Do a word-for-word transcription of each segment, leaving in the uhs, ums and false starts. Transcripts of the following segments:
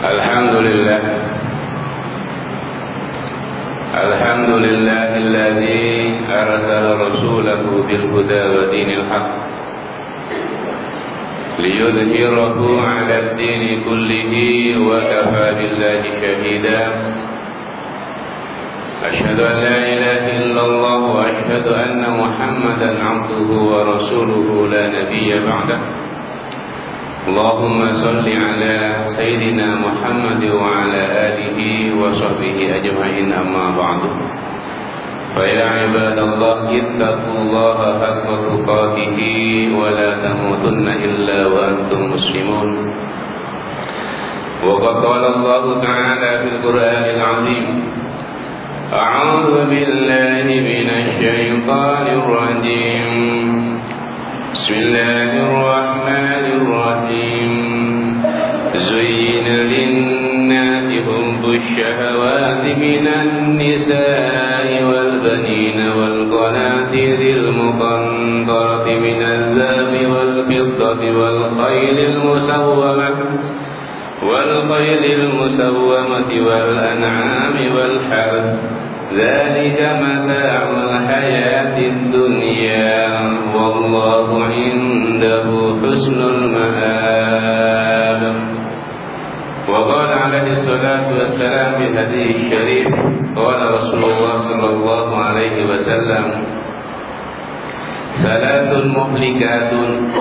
الحمد لله الحمد لله الذي أرسل رسوله بالهدى ودين الحق ليظهره على الدين كله وكفى بالله شهيدا أشهد أن لا إله إلا الله وأشهد أن محمدا عبده ورسوله لا نبي بعده اللهم صل على سيدنا محمد وعلى آله وصحبه أجمعين أما بعد فيا عباد الله اتقوا الله حق تقاته ولا تموتن إلا وأنتم مسلمون وقد قال الله تعالى في القرآن العظيم أعوذ بالله من الشيطان الرجيم بسم الله الرحمن الرحيم زين للناس حب الشهوات من النساء والبنين والقناطير المقنطرة من الذهب والفضة والخيل المسومة والخيل المسومة والأنعام والحرث ذلك متاع الحياة الدنيا والله عنده حسن المآب. وقال عليه الصلاة والسلام في الحديث الشريف قال رسول الله صلى الله عليه وسلم ثلاث مهلكات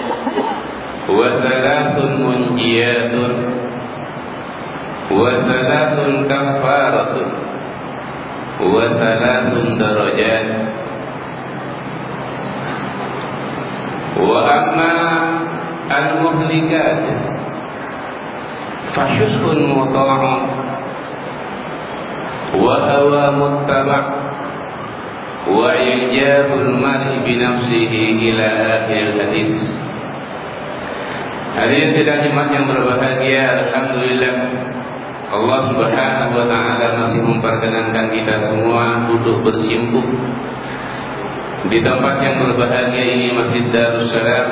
وثلاث منجيات وثلاث كفارة وثلاث درجات وأما المهلكات فشح مطاع وهوى متبع وإعجاب المرء بنفسه إلى آخر الحديث. Hadirin sidang jemaah yang berbahagia, alhamdulillah Allah Subhanahu wa taala masih memperkenankan kita semua duduk bersimpuh di tempat yang berbahagia ini, Masjid Darussalam.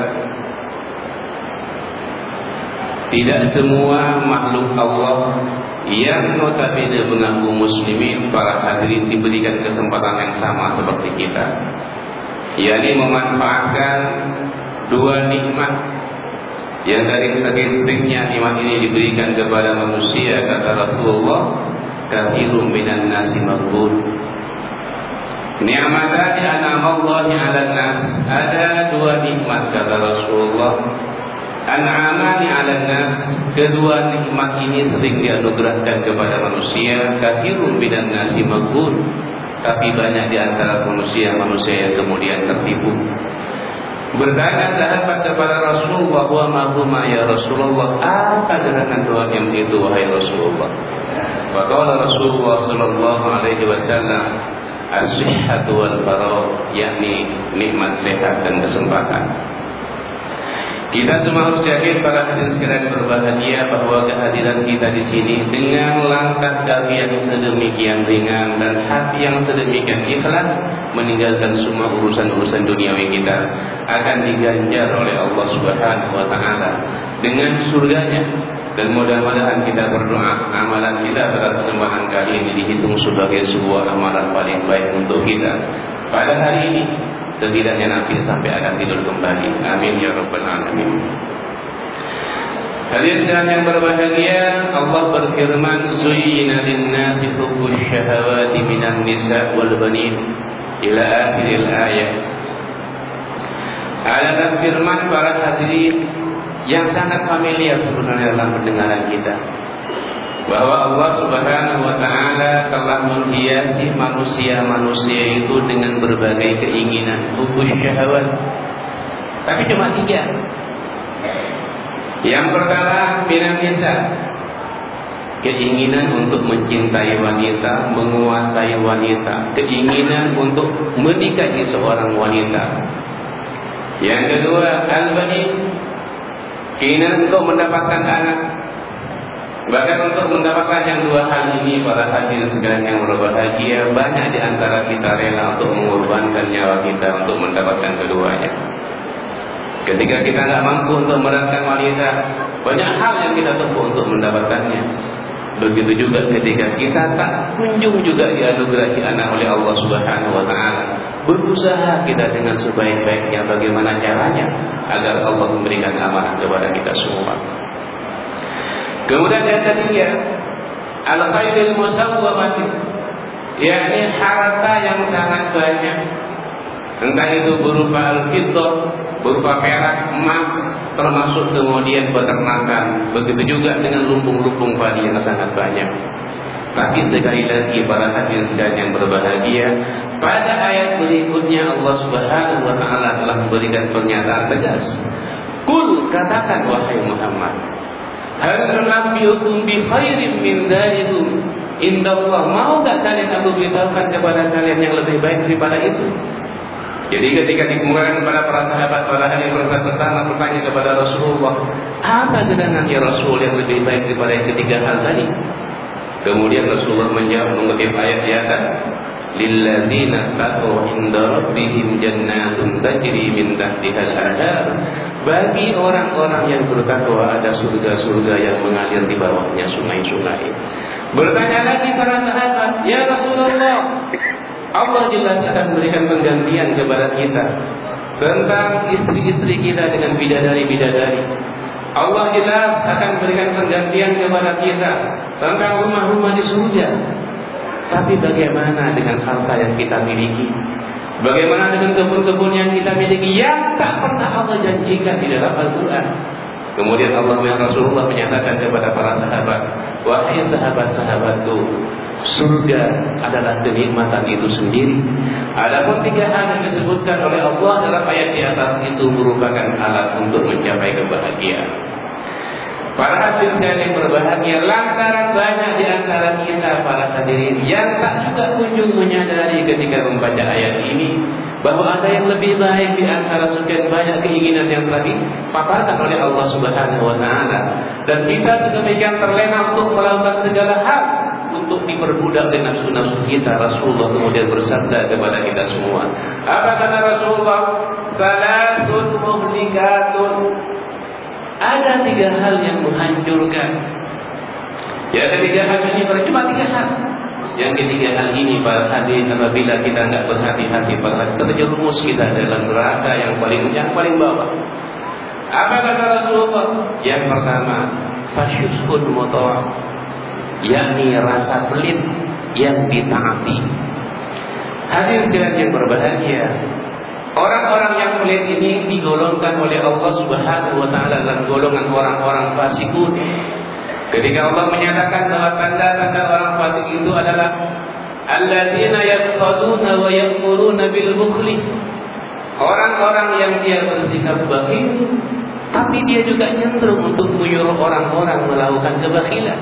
Tidak semua makhluk Allah yang notabene mengaku muslimin para hadirin diberikan kesempatan yang sama seperti kita, yakni memanfaatkan dua nikmat yang dari sekian nikmat ini diberikan kepada manusia. Kata Rasulullah, katsirun minan nasi maghbun. Ni'matani an'amallahi 'alan nas. Ada dua nikmat kata Rasulullah. An'amani 'alan nas. Kedua nikmat ini sering dianugerahkan kepada manusia. Katsirun minan nasi maghbun. Tapi banyak di antara manusia-manusia yang kemudian tertipu. Bertanya sahabat kepada Rasulullah, wa ma huma ya Rasulullah, apa gerangan dua nikmat itu wahai Rasulullah? Faqala Rasulullah sallallahu alaihi wasallam, as-sihhatu wal faragh, yakni nikmat sehat dan kesempatan. Kita semua harus yakin para hadirin sekalian berbahagia bahwa kehadiran kita di sini dengan langkah kaki yang sedemikian ringan dan hati yang sedemikian ikhlas meninggalkan semua urusan-urusan duniawi kita akan diganjar oleh Allah Subhanahu wa taala dengan surganya. Dan mudah-mudahan kita berdoa amalan kita pada kesempatan kali ini dihitung sebagai sebuah amalan paling baik untuk kita pada hari ini, setidaknya nanti sampai akan tidur kembali. Amin ya rabbal alamin. Hadirin yang berbahagia, Allah berfirman, zuyyina lin-nasi hubbus syahawati minan nisa' wal banin ila akhiril ayat. Ada firman para hadirin yang sangat familiar sebenarnya dalam pendengaran kita, bahwa Allah Subhanahu wa taala telah menghiasi manusia-manusia itu dengan berbagai keinginan, hubbus syahawat. Tapi cuma tiga. Yang pertama, minan nisa, keinginan untuk mencintai wanita, menguasai wanita, keinginan untuk menikahi seorang wanita. Yang kedua, al-banin, keinginan untuk mendapatkan anak. Bahkan untuk mendapatkan yang dua hal ini, para hadirin sekalian yang berbahagia, banyak di antara kita rela untuk mengorbankan nyawa kita untuk mendapatkan keduanya. Ketika kita tidak mampu untuk mendapatkan wanita, Banyak hal yang kita tempuh untuk mendapatkannya. Begitu juga ketika kita tak kunjung juga dianugerahi anak oleh Allah Subhanahu wa taala. Berusaha kita dengan sebaik-baiknya bagaimana caranya agar Allah memberikan amanah kepada kita semua. Kemudian yang ketiga, al-khairil musawwamati, yakni harta yang sangat banyak. Entah itu berupa al-fiddah, berupa perak, emas, termasuk kemudian peternakan. Begitu juga dengan lumbung-lumbung padi yang sangat banyak. Tapi sekali lagi para hadirin sekalian yang berbahagia, pada ayat berikutnya Allah Subhanahu wa taala telah memberikan pernyataan tegas. Qul, katakan wahai Muhammad, hal nunabbiukum bi khairin min dzalikum indallah. Mau enggak kalian aku beritahukan kepada kalian yang lebih baik daripada itu? Jadi ketika dikemukakan kepada para sahabat, para ahli berkata pertama bertanya kepada Rasulullah, apa gerangan ya Rasul yang lebih baik daripada yang ketiga hal tadi? Kemudian Rasulullah menjawab mengutip ayat di atas, lilladzina taqaw inda rabbihim jannatun tajri min tahtiha al-anhar. Bagi orang-orang yang bertakwa ada surga-surga yang mengalir di bawahnya sungai-sungai. Bertanya lagi para sahabat, ya Rasulullah, Allah jelas akan memberikan penggantian kepada kita tentang istri-istri kita dengan bidadari-bidadari. Allah jelas akan memberikan penggantian kepada kita tentang rumah-rumah di surga. Tapi bagaimana dengan harta yang kita miliki? Bagaimana dengan kebun-kebun yang kita miliki yang tak pernah Allah janjikan di dalam Al-Quran? Kemudian Allah dan Rasulullah menyatakan kepada para sahabat, wahai sahabat-sahabatku, surga adalah kenikmatan itu sendiri. Adapun tiga hal yang disebutkan oleh Allah dalam ayat di atas itu merupakan alat untuk mencapai kebahagiaan. Para hadirin sekalian yang berbahagia, lantaran banyak di antara kita para hadirin yang tak juga kunjung menyadari ketika membaca ayat ini bahwa ada yang lebih baik di antara sekian banyak keinginan yang telah dipaparkan oleh Allah Subhanahu wa taala, dan kita sedemikian terlena untuk melakukan segala hal untuk diperbudak dengan sunnah kita. Rasulullah kemudian bersabda kepada kita semua, apa kata Rasulullah? Salatun muhlikatun, ada tiga hal yang menghancurkan. Ya, ketiga hal ini cuma tiga hal. Yang ketiga hal ini para hadirin, apabila kita tidak berhati-hati, terjerumus kita dalam neraka yang paling yang paling bawah. Apa kata Rasulullah? Yang pertama, fasyuskun muta', yakni rasa pelit yang ditaati. Hadirin sekalian yang berbahagia, orang-orang yang pelit ini digolongkan oleh Allah Subhanahu wa taala dalam golongan orang-orang fasikun. Ketika Allah menyatakan bahwa tanda-tanda orang fasik itu adalah alladzina yaqtaduna wa ya'muruna bil bukhli, orang-orang yang dia bersikap bakhil tapi dia juga cenderung untuk menyuruh orang-orang melakukan kebakhilan.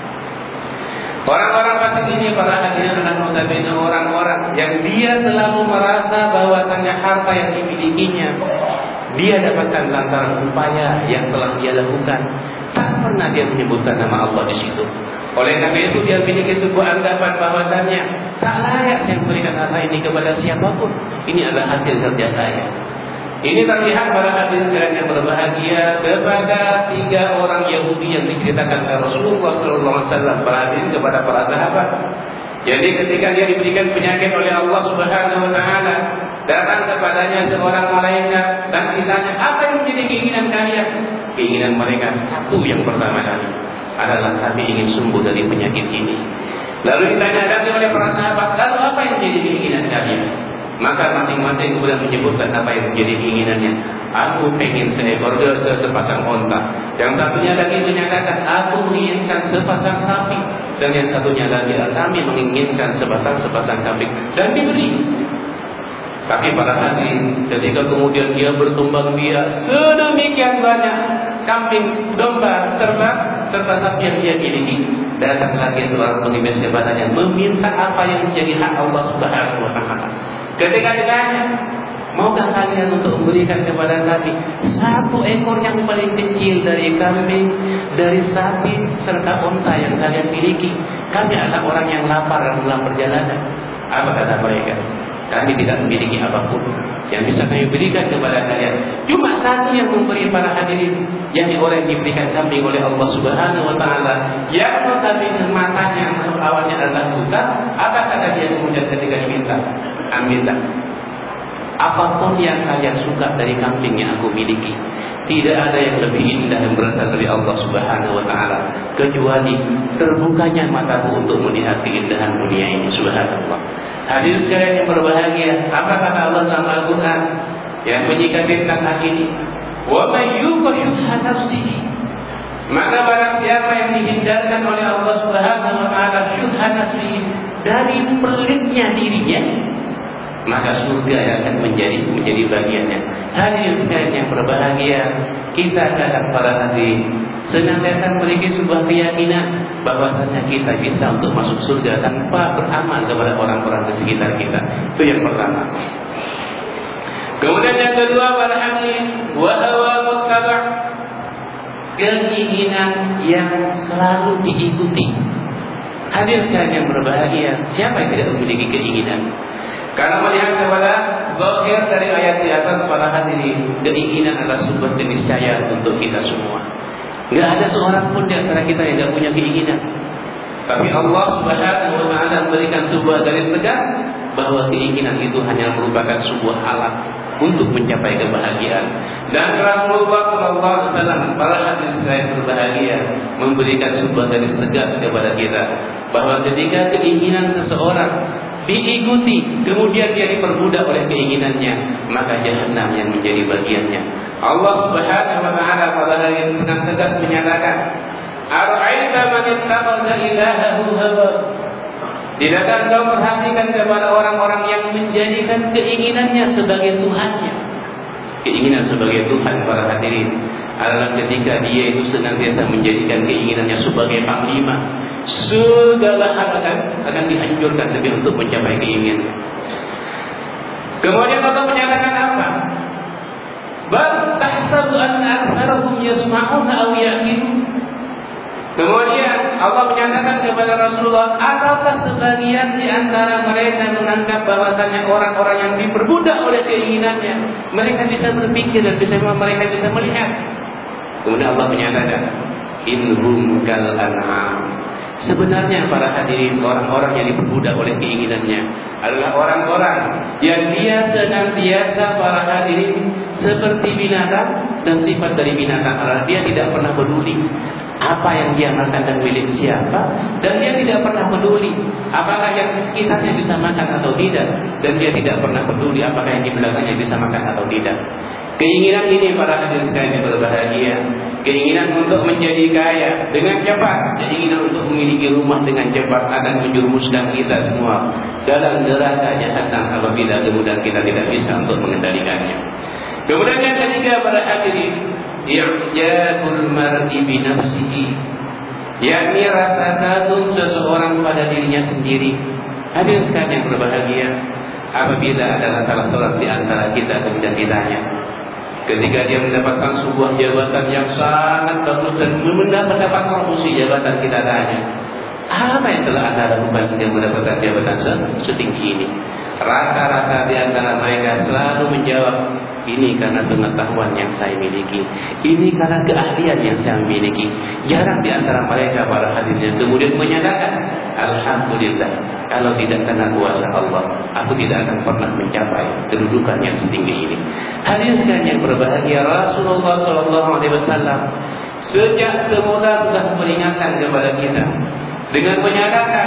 Orang-orang fasik ini para hadirin adalah notabene orang-orang yang dia selalu merasa bahwasannya harta yang dimilikinya dia dapatkan lantaran upaya yang telah dia lakukan. Tak pernah dia menyebutkan nama Allah di situ. Oleh karena itu dia memiliki sebuah anggapan bahwasannya tak layak saya memberikan harta ini kepada siapapun. Ini adalah hasil kerja saya. Ini terlihat para hadirin sekalian yang berbahagia kepada tiga orang Yahudi yang diceritakan oleh Rasulullah sallallahu alaihi wasallam para hadirin kepada para sahabat. Jadi ketika dia diberikan penyakit oleh Allah Subhanahu wa taala, datang kepadanya seorang malaikat dan ditanya, apa yang menjadi keinginan kalian? Keinginan mereka satu yang pertama kali adalah kami ingin sembuh dari penyakit ini. Lalu ditanya lagi oleh para sahabat, lalu apa yang menjadi keinginan kalian? Maka masing-masing kemudian menyebutkan apa yang menjadi keinginannya. Aku ingin seekor domba, sepasang onta. Yang satunya lagi menyatakan, aku menginginkan sepasang sapi. Dan yang satunya lagi, kami menginginkan sepasang-sepasang kambing. Dan diberi. Tapi para hadirin, ketika kemudian dia bertumbang biak sedemikian banyak kambing, domba, serta serta sapi yang dia miliki, datang lagi seorang pengemis kepadanya meminta apa yang menjadi hak Allah Subhanahu wa taala. Ketika ditanya, maukah kalian untuk memberikan kepada kami satu ekor yang paling kecil dari kambing, dari sapi, serta unta yang kalian miliki? Kami adalah orang yang lapar dalam perjalanan. Apa kata mereka? Kami tidak memiliki apapun. yang bisa kami berikan kepada kalian. Cuma satu yang memberi para hadirin, yakni orang yang diberikan kambing oleh Allah Subhanahu wa taala, yang notabene matanya awalnya adalah buta. Apa kata dia kemudian ketika diminta? Ambillah apapun yang kalian suka dari kambing yang aku miliki. Tidak ada yang lebih indah yang berasal dari Allah Subhanahu wa taala kecuali terbukanya mataku untuk melihat keindahan dunia ini. Subhanallah. Hadirin sekalian yang berbahagia, apa kata Allah dalam Al-Quran yang menyikapi tentang hal ini? Wa may yuqa syuhha nafsihi, maka barang siapa yang dihindarkan oleh Allah Subhanahu wa taala syuhha nafsihi, dari pelitnya dirinya, maka surga yang akan menjadi menjadi bagiannya. Hadirin sekalian yang berbahagia, kita kadang para hadirin senantiasa memiliki sebuah keyakinan bahwasanya kita bisa untuk masuk surga tanpa beramal kepada orang-orang di sekitar kita. Itu yang pertama. Kemudian yang kedua, para hadirin, wa hawa muttaba', keinginan yang selalu diikuti. Hadirin sekalian yang berbahagia, siapa yang tidak memiliki keinginan? Karena melihat kepada zahir dari ayat di atas, para hadirin, keinginan adalah sebuah keniscayaan untuk kita semua. Tidak ada seorang pun di antara kita yang tidak punya keinginan. Tapi Allah Subhanahu wa taala memberikan sebuah garis tegas bahwa keinginan itu hanya merupakan sebuah alat untuk mencapai kebahagiaan. Dan Rasulullah sallallahu alaihi wasallam, para hadirin sekalian berbahagia, memberikan sebuah garis tegas kepada kita bahwa ketika keinginan seseorang diikuti, kemudian dia diperbudak oleh keinginannya, maka jahanam yang menjadi bagiannya. Allah Subhanahu wa taala pada hari ini dengan tegas menyatakan, "Ara'aita man ittakhadha ilahahu hawa." Tidakkah engkau perhatikan kepada orang-orang yang menjadikan keinginannya sebagai tuhannya? Keinginan sebagai Tuhan, para hadirin, adalah ketika dia itu senantiasa menjadikan keinginannya sebagai panglima. Segala hal akan, akan dihancurkan demi untuk mencapai keinginannya. Kemudian Allah menyatakan apa? Bal tahsabu anna aktsarahum yasma'una aw yaqilun. Kemudian Allah menyatakan kepada Rasulullah, ataukah sebagian di antara mereka menganggap bahwasanya orang-orang yang diperbudak oleh keinginannya, mereka bisa berpikir dan bisa mereka bisa melihat. Kemudian Allah menyatakan, inhum kal an'am. Sebenarnya para hadirin, orang-orang yang diperbudak oleh keinginannya adalah orang-orang yang dia senantiasa, para hadirin, seperti binatang, dan sifat dari binatang adalah dia tidak pernah peduli apa yang dia makan dan milik siapa, dan dia tidak pernah peduli apakah yang sekitarnya bisa makan atau tidak, dan dia tidak pernah peduli apakah yang di belakangnya bisa makan atau tidak. Keinginan ini, para hadirin sekalian yang berbahagia, keinginan untuk menjadi kaya dengan cepat, keinginan untuk memiliki rumah dengan cepat akan menjerumuskan kita semua dalam neraka jahanam apabila kemudian kita tidak bisa untuk mengendalikannya. Kemudian yang ketiga, para hadirin, i'jabul mar'i bi nafsihi, yakni rasa kagum seseorang pada dirinya sendiri. Hadirin sekalian yang berbahagia, apabila adalah salah seorang di antara kita kemudian ditanya, ketika dia mendapatkan sebuah jabatan yang sangat bagus dan mendapat promosi jabatan, kita tanya, apa yang telah Anda lakukan hingga mendapatkan jabatan setinggi ini? Rata-rata di antara mereka selalu menjawab, ini karena pengetahuan yang saya miliki, ini karena keahlian yang saya miliki. Jarang di antara mereka, para hadirin, kemudian menyatakan, alhamdulillah, kalau tidak karena kuasa Allah, aku tidak akan pernah mencapai kedudukan yang setinggi ini. Hadirin sekalian yang berbahagia, Rasulullah Sallallahu Alaihi Wasallam sejak semula sudah memperingatkan kepada kita dengan menyatakan,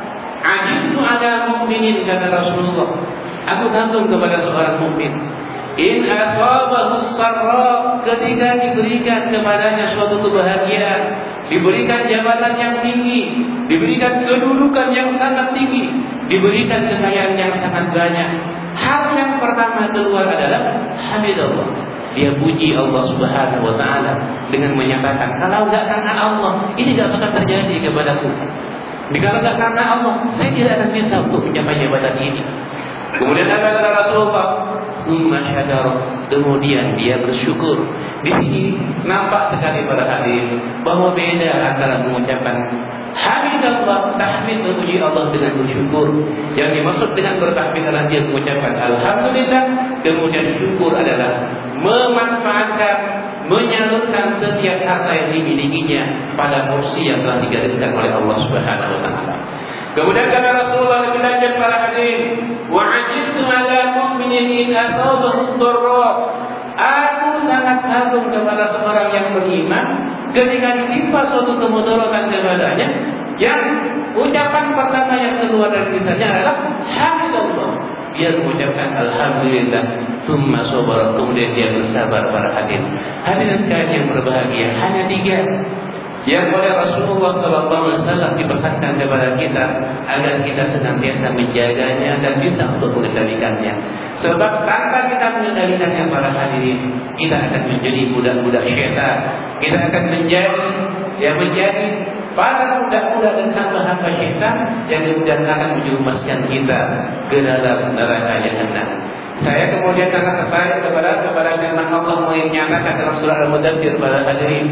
ajibtu ala mu'minin, kata Rasulullah, aku kagum kepada seorang mukmin, in asabahu sarra, ketika diberikan kepadanya suatu kebahagiaan, diberikan jabatan yang tinggi, diberikan kedudukan yang sangat tinggi, diberikan kekayaan yang sangat banyak, hal yang pertama keluar adalah hamidallah. Dia puji Allah Subhanahu wa taala dengan menyatakan, kalau enggak karena Allah, ini enggak bakal terjadi kepadaku. Kalau enggak karena Allah, saya tidak akan bisa untuk mencapai jabatan ini. Kemudian apa kata Rasulullah? thumma syakara, kemudian dia bersyukur. Di sini nampak sekali para hadirin bahwa beda antara mengucapkan hamidallah, tahmid memuji Allah dengan bersyukur. Yang dimaksud dengan bertahmid adalah dia mengucapkan alhamdulillah, kemudian syukur adalah memanfaatkan, menyalurkan setiap harta yang dimilikinya pada porsi yang telah digariskan oleh Allah Subhanahu wa taala. Kemudian kata Rasulullah lebih lanjut para hadirin, wa ajibtu ala mu'minin in asabahu dharra. Aku sangat kagum kepada seorang yang beriman ketika ditimpa suatu kemudaratan kepadanya, yang ucapan pertama yang keluar dari lisannya adalah hamdalillah. Dia mengucapkan alhamdulillah, thumma sabara, kemudian dia bersabar para hadirin. Hadirin sekalian yang berbahagia, hanya tiga yang oleh Rasulullah sallallahu alaihi wasallam dipesankan kepada kita agar kita senantiasa menjaganya dan bisa untuk mengendalikannya. Sebab tanpa kita mengendalikannya para hadirin, kita akan menjadi budak-budak syaitan. Kita akan menjadi yang menjadi para budak-budak dan hamba-hamba syaitan yang kemudian akan menjerumuskan kita ke dalam neraka jahanam. Saya kemudian akan tertarik kepada kepada firman Allah menyatakan dalam surah Al-Mudaththir para hadirin,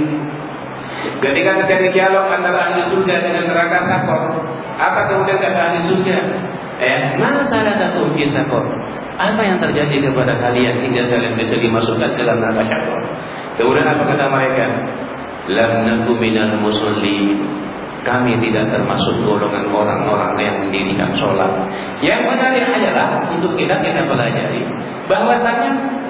ketika terjadi dialog antara ahli surga dengan neraka Sakor, apa kemudian kata ahli surga? Eh, mana salatakum fi Sakor? Apa yang terjadi kepada kalian hingga kalian bisa dimasukkan ke dalam neraka Sakor? Kemudian apa kata mereka? Lam naku minal musallin. Kami tidak termasuk golongan orang-orang yang mendirikan sholat. Yang menarik adalah untuk kita kita pelajari bahwasanya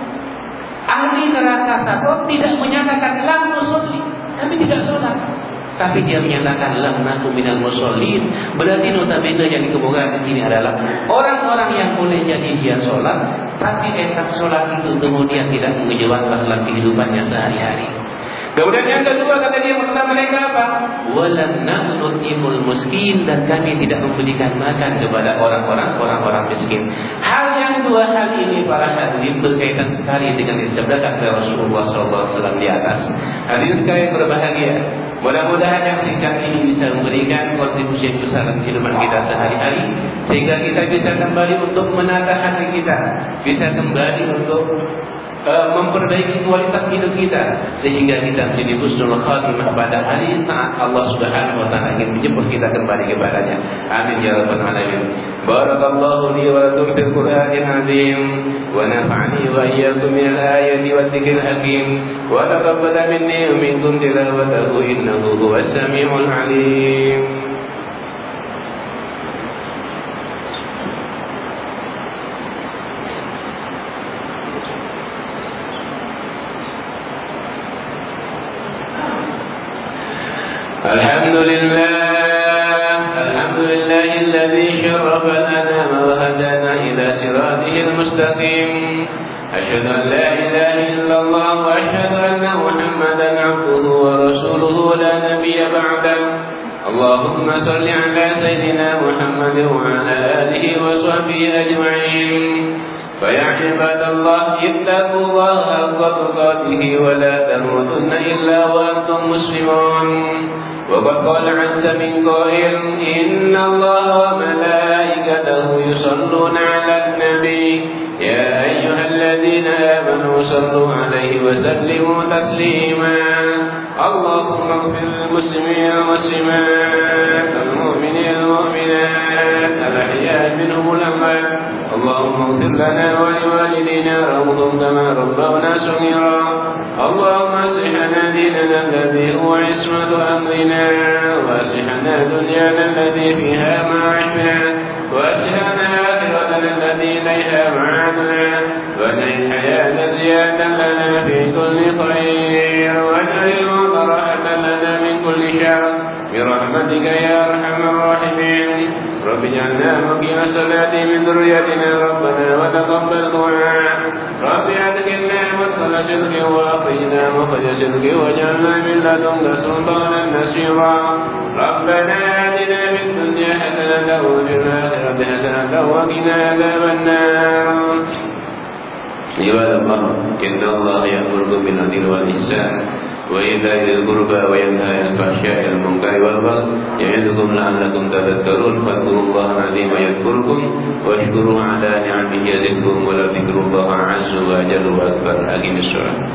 ahli neraka Sakor tidak menyatakan lam musalli, kami tidak sholat, tapi dia menyatakan lam naku minal musallin. Berarti notabene yang dikemukakan di sini adalah orang-orang yang boleh jadi dia sholat, tapi efek sholat itu kemudian tidak mengejawankan dalam kehidupannya sehari-hari. Kemudian yang kedua kata dia kata mereka apa? Walam na'nutimul miskin, dan kami tidak memberikan makan kepada orang-orang orang-orang miskin. Hal yang dua hal ini para hadirin berkaitan sekali dengan disabdakan oleh Rasulullah sallallahu alaihi wasallam di atas. Hadirin sekalian berbahagia. Mudah-mudahan yang singkat ini bisa memberikan kontribusi yang besar dalam kehidupan kita sehari-hari, sehingga kita bisa kembali untuk menata hati kita, bisa kembali untuk Uh, memperbaiki kualitas hidup kita, sehingga kita menjadi husnul khatimah pada hari saat Allah Subhanahu wa taala ingin menjemput kita kembali kepadanya. Amin ya rabbal alamin. Barakallahu li wa lakum fil Qur'anil azim wa nafa'ani wa iyyakum min al-ayati wa dzikril hakim wa taqabbal minni wa minkum tilawatahu innahu huwas samiul alim. الحمد لله الحمد لله الذي شرف الأنام وهدانا إلى صراطه المستقيم. أشهد أن لا إله إلا الله وأشهد أن محمدا عبده ورسوله لا نبي بعده. اللهم صل على سيدنا محمد وعلى آله وصحبه أجمعين. فيا عباد الله اتقوا الله حق تقاته ولا تموتن إلا وأنتم مسلمون. وقد قال عز من قائل إن الله وملائكته يصلون على النبي يا أيها الذين آمنوا صلوا عليه وسلموا تسليما. اللهم اغفر للمسلمين والمسلمات المؤمنين والمؤمنات الأحياء منهم والأموات. اللهم اغفر لنا ولوالدينا وارحمهم كما ربونا صغيرا. اللهم اصلح لنا ديننا الذي هو عصمة أمرنا، واصلح لنا دنيانا التي فيها معاشنا، واصلح لنا آخرتنا التي إليها معادنا، واجعل الحياة زيادة لنا في كل خير، واجعل الموت راحة لنا من كل شر برحمتك يا أرحم الراحمين. رب اجعلنا مقيم الصلاة من ذريتنا ربنا وتقبل دعاء. رب أدخلنا مدخل صدق وأخرجنا مخرج صدق واجعلنا من لدنك سلطانا نصيرا. ربنا آتنا في الدنيا حسنة وفي الآخرة حسنة وقنا عذاب النار. عباد الله إن الله يأمركم بالعدل والإحسان وإيتاء ذي القربى وينهى عن الفحشاء والمنكر والبغي يعظكم يعظكم لعلكم تذكرون فاذكروا الله العظيم يذكركم واشكروا على نعمه يزدكم ولذكر الله عز وجل وأكبر. أقم الصلاة.